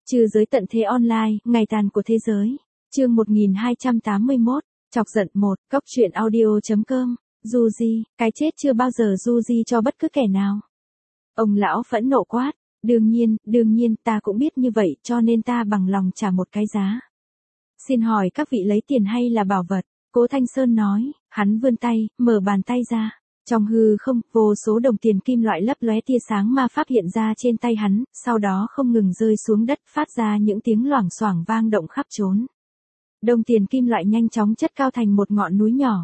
Trừ giới tận thế online, ngày tàn của thế giới. Chương 1281, chọc giận 1, Cóc truyện audio.com. Du Di, cái chết chưa bao giờ du di cho bất cứ kẻ nào. Ông lão phẫn nộ quát, đương nhiên ta cũng biết như vậy cho nên ta bằng lòng trả một cái giá. Xin hỏi các vị lấy tiền hay là bảo vật? Cố Thanh Sơn nói, hắn vươn tay, mở bàn tay ra. Trong hư không, vô số đồng tiền kim loại lấp lóe tia sáng ma pháp hiện ra trên tay hắn, sau đó không ngừng rơi xuống đất phát ra những tiếng loảng xoảng vang động khắp chốn. Đồng tiền kim loại nhanh chóng chất cao thành một ngọn núi nhỏ.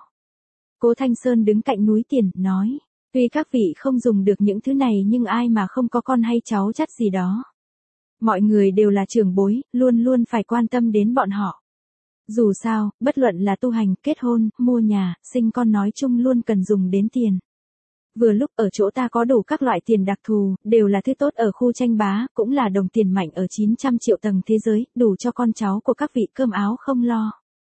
Cố Thanh Sơn đứng cạnh núi tiền, nói, tuy các vị không dùng được những thứ này nhưng ai mà không có con hay cháu chắt gì đó. Mọi người đều là trưởng bối, luôn luôn phải quan tâm đến bọn họ. Dù sao, bất luận là tu hành, kết hôn, mua nhà, sinh con nói chung luôn cần dùng đến tiền. Vừa lúc ở chỗ ta có đủ các loại tiền đặc thù, đều là thứ tốt ở khu tranh bá, cũng là đồng tiền mạnh ở 900 triệu tầng thế giới, đủ cho con cháu của các vị cơm áo không lo.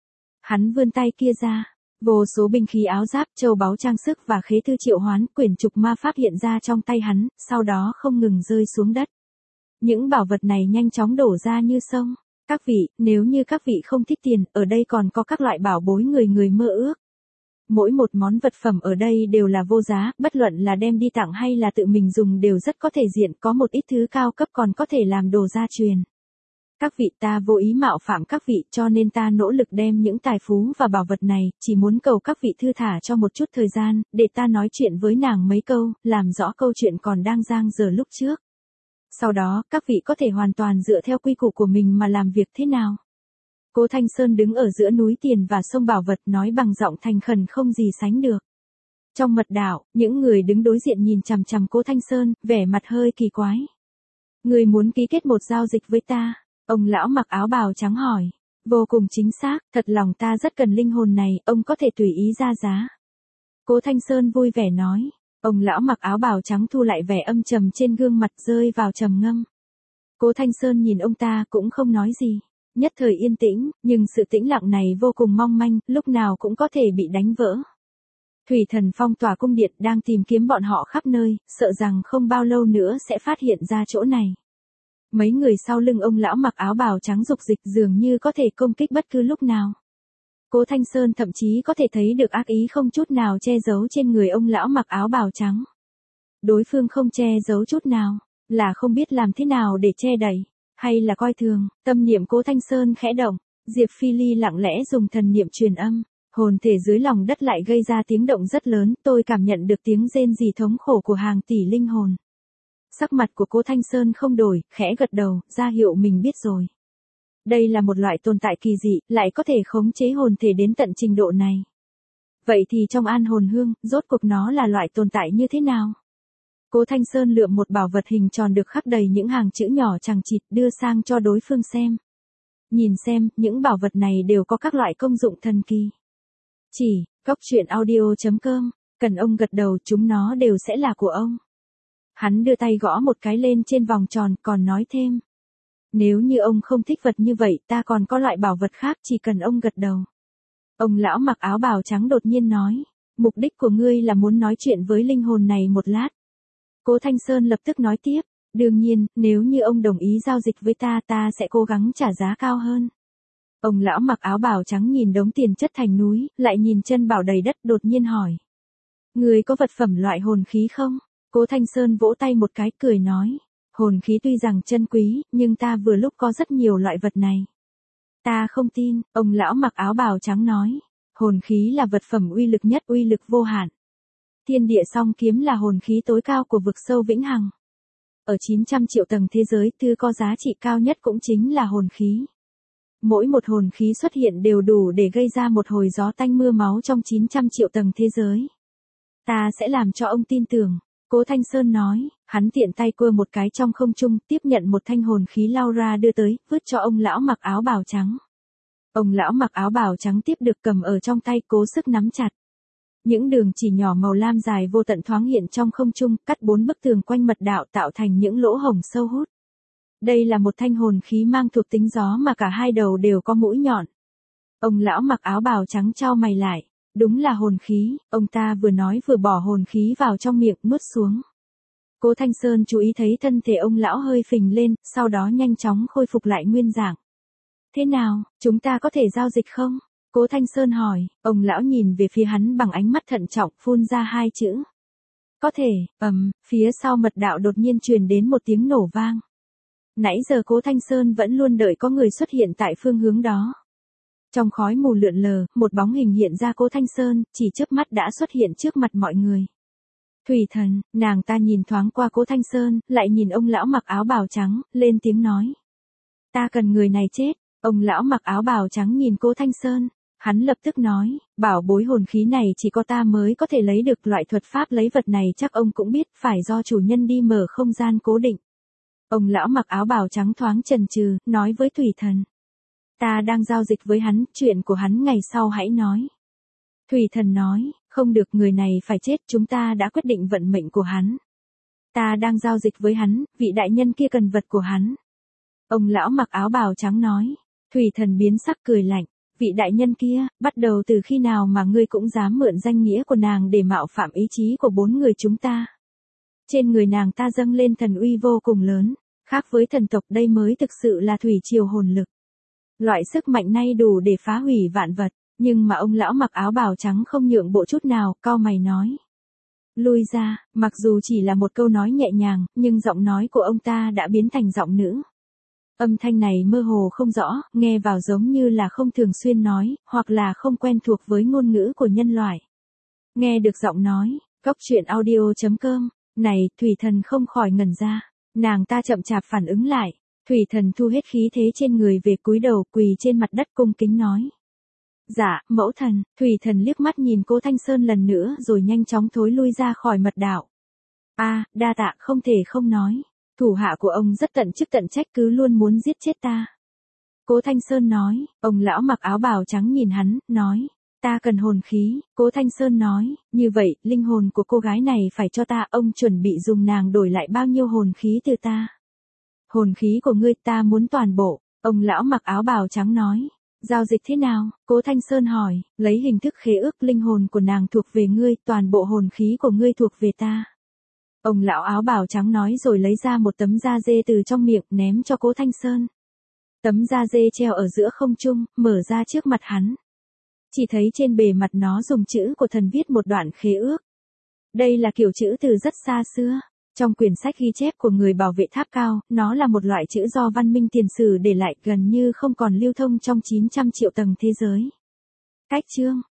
Hắn vươn tay kia ra, vô số binh khí áo giáp, châu báu trang sức và khế thư triệu hoán, quyển trục ma pháp hiện ra trong tay hắn, sau đó không ngừng rơi xuống đất. Những bảo vật này nhanh chóng đổ ra như sông. Các vị, nếu như các vị không thích tiền, ở đây còn có các loại bảo bối người mơ ước. Mỗi một món vật phẩm ở đây đều là vô giá, bất luận là đem đi tặng hay là tự mình dùng đều rất có thể diện, có một ít thứ cao cấp còn có thể làm đồ gia truyền. Các vị, ta vô ý mạo phạm các vị cho nên ta nỗ lực đem những tài phú và bảo vật này, chỉ muốn cầu các vị thư thả cho một chút thời gian, để ta nói chuyện với nàng mấy câu, làm rõ câu chuyện còn đang dang dở lúc trước. Sau đó, các vị có thể hoàn toàn dựa theo quy củ của mình mà làm việc thế nào. Cố Thanh Sơn đứng ở giữa núi tiền và sông bảo vật nói bằng giọng thành khẩn không gì sánh được. Trong mật đạo, những người đứng đối diện nhìn chằm chằm Cố Thanh Sơn, vẻ mặt hơi kỳ quái. Người muốn ký kết một giao dịch với ta? Ông lão mặc áo bào trắng hỏi. Vô cùng chính xác, thật lòng ta rất cần linh hồn này, ông có thể tùy ý ra giá. Cố Thanh Sơn vui vẻ nói. Ông lão mặc áo bào trắng thu lại vẻ âm trầm trên gương mặt rơi vào trầm ngâm. Cố Thanh Sơn nhìn ông ta cũng không nói gì. Nhất thời yên tĩnh, nhưng sự tĩnh lặng này vô cùng mong manh, lúc nào cũng có thể bị đánh vỡ. Thủy Thần phong tỏa cung điện đang tìm kiếm bọn họ khắp nơi, sợ rằng không bao lâu nữa sẽ phát hiện ra chỗ này. Mấy người sau lưng ông lão mặc áo bào trắng dục dịch dường như có thể công kích bất cứ lúc nào. Cố Thanh Sơn thậm chí có thể thấy được ác ý không chút nào che giấu trên người ông lão mặc áo bào trắng. Đối phương không che giấu chút nào, là không biết làm thế nào để che đậy, hay là coi thường. Tâm niệm Cố Thanh Sơn khẽ động, Diệp Phi Ly lặng lẽ dùng thần niệm truyền âm, hồn thể dưới lòng đất lại gây ra tiếng động rất lớn, tôi cảm nhận được tiếng rên rỉ thống khổ của hàng tỷ linh hồn. Sắc mặt của Cố Thanh Sơn không đổi, khẽ gật đầu, ra hiệu mình biết rồi. Đây là một loại tồn tại kỳ dị, lại có thể khống chế hồn thể đến tận trình độ này. Vậy thì trong An Hồn Hương, rốt cuộc nó là loại tồn tại như thế nào? Cố Thanh Sơn lượm một bảo vật hình tròn được khắc đầy những hàng chữ nhỏ chằng chịt đưa sang cho đối phương xem. Nhìn xem, những bảo vật này đều có các loại công dụng thần kỳ. Chỉ, Cóc truyện audio.com, cần ông gật đầu chúng nó đều sẽ là của ông. Hắn đưa tay gõ một cái lên trên vòng tròn còn nói thêm. Nếu như ông không thích vật như vậy ta còn có loại bảo vật khác chỉ cần ông gật đầu. Ông lão mặc áo bào trắng đột nhiên nói. Mục đích của ngươi là muốn nói chuyện với linh hồn này một lát. Cố Thanh Sơn lập tức nói tiếp. Đương nhiên, nếu như ông đồng ý giao dịch với ta ta sẽ cố gắng trả giá cao hơn. Ông lão mặc áo bào trắng nhìn đống tiền chất thành núi, lại nhìn chân bảo đầy đất đột nhiên hỏi. Ngươi có vật phẩm loại hồn khí không? Cố Thanh Sơn vỗ tay một cái cười nói. Hồn khí tuy rằng chân quý, nhưng ta vừa lúc có rất nhiều loại vật này. Ta không tin, ông lão mặc áo bào trắng nói. Hồn khí là vật phẩm uy lực nhất, uy lực vô hạn. Thiên địa song kiếm là hồn khí tối cao của vực sâu vĩnh hằng. Ở 900 triệu tầng thế giới, thứ có giá trị cao nhất cũng chính là hồn khí. Mỗi một hồn khí xuất hiện đều đủ để gây ra một hồi gió tanh mưa máu trong 900 triệu tầng thế giới. Ta sẽ làm cho ông tin tưởng. Cố Thanh Sơn nói, hắn tiện tay quơ một cái trong không trung, tiếp nhận một thanh hồn khí Laura đưa tới, vứt cho ông lão mặc áo bào trắng. Ông lão mặc áo bào trắng tiếp được cầm ở trong tay cố sức nắm chặt. Những đường chỉ nhỏ màu lam dài vô tận thoáng hiện trong không trung, cắt 4 bức tường quanh mật đạo tạo thành những lỗ hổng sâu hút. Đây là một thanh hồn khí mang thuộc tính gió mà cả hai đầu đều có mũi nhọn. Ông lão mặc áo bào trắng chau mày lại. Đúng là hồn khí, ông ta vừa nói vừa bỏ hồn khí vào trong miệng nuốt xuống. Cố Thanh Sơn chú ý thấy thân thể ông lão hơi phình lên, sau đó nhanh chóng khôi phục lại nguyên dạng. Thế nào, chúng ta có thể giao dịch không? Cố Thanh Sơn hỏi, ông lão nhìn về phía hắn bằng ánh mắt thận trọng, phun ra hai chữ. Có thể, phía sau mật đạo đột nhiên truyền đến một tiếng nổ vang. Nãy giờ Cố Thanh Sơn vẫn luôn đợi có người xuất hiện tại phương hướng đó. Trong khói mù lượn lờ, một bóng hình hiện ra Cố Thanh Sơn, chỉ chớp mắt đã xuất hiện trước mặt mọi người. Thủy Thần, nàng ta nhìn thoáng qua Cố Thanh Sơn, lại nhìn ông lão mặc áo bào trắng, lên tiếng nói. Ta cần người này chết. Ông lão mặc áo bào trắng nhìn Cố Thanh Sơn. Hắn lập tức nói, bảo bối hồn khí này chỉ có ta mới có thể lấy được, loại thuật pháp lấy vật này chắc ông cũng biết, phải do chủ nhân đi mở không gian cố định. Ông lão mặc áo bào trắng thoáng chần chừ, nói với Thủy Thần. Ta đang giao dịch với hắn, chuyện của hắn ngày sau hãy nói. Thủy Thần nói, không được, người này phải chết, chúng ta đã quyết định vận mệnh của hắn. Ta đang giao dịch với hắn, vị đại nhân kia cần vật của hắn. Ông lão mặc áo bào trắng nói. Thủy Thần biến sắc cười lạnh. Vị đại nhân kia, bắt đầu từ khi nào mà ngươi cũng dám mượn danh nghĩa của nàng để mạo phạm ý chí của 4 người chúng ta? Trên người nàng ta dâng lên thần uy vô cùng lớn, khác với thần tộc, đây mới thực sự là thủy triều hồn lực. Loại sức mạnh này đủ để phá hủy vạn vật, nhưng mà ông lão mặc áo bào trắng không nhượng bộ chút nào, cau mày nói. Lui ra, mặc dù chỉ là một câu nói nhẹ nhàng, nhưng giọng nói của ông ta đã biến thành giọng nữ. Âm thanh này mơ hồ không rõ, nghe vào giống như là không thường xuyên nói, hoặc là không quen thuộc với ngôn ngữ của nhân loại. Nghe được giọng nói, coctruyện.audio.com, này, Thủy Thần không khỏi ngẩn ra. Nàng ta chậm chạp phản ứng lại. Thủy Thần thu hết khí thế trên người về, cúi đầu quỳ trên mặt đất cung kính nói. Dạ, mẫu thần. Thủy Thần liếc mắt nhìn Cố Thanh Sơn lần nữa rồi nhanh chóng thối lui ra khỏi mật đạo. Đa tạ, không thể không nói. Thủ hạ của ông rất tận chức tận trách, cứ luôn muốn giết chết ta. Cố Thanh Sơn nói. Ông lão mặc áo bào trắng nhìn hắn, nói. Ta cần hồn khí. Cố Thanh Sơn nói. Như vậy, linh hồn của cô gái này phải cho ta, ông chuẩn bị dùng nàng đổi lại bao nhiêu hồn khí từ ta? Hồn khí của ngươi ta muốn toàn bộ. Ông lão mặc áo bào trắng nói. Giao dịch thế nào? Cố Thanh Sơn hỏi. Lấy hình thức khế ước, linh hồn của nàng thuộc về ngươi, toàn bộ hồn khí của ngươi thuộc về ta. Ông lão áo bào trắng nói rồi lấy ra một tấm da dê từ trong miệng, ném cho Cố Thanh Sơn. Tấm da dê treo ở giữa không trung, mở ra trước mặt hắn. Chỉ thấy trên bề mặt nó dùng chữ của thần viết một đoạn khế ước. Đây là kiểu chữ từ rất xa xưa. Trong quyển sách ghi chép của người bảo vệ tháp cao, nó là một loại chữ do văn minh tiền sử để lại, gần như không còn lưu thông trong 900 triệu tầng thế giới. Cách chương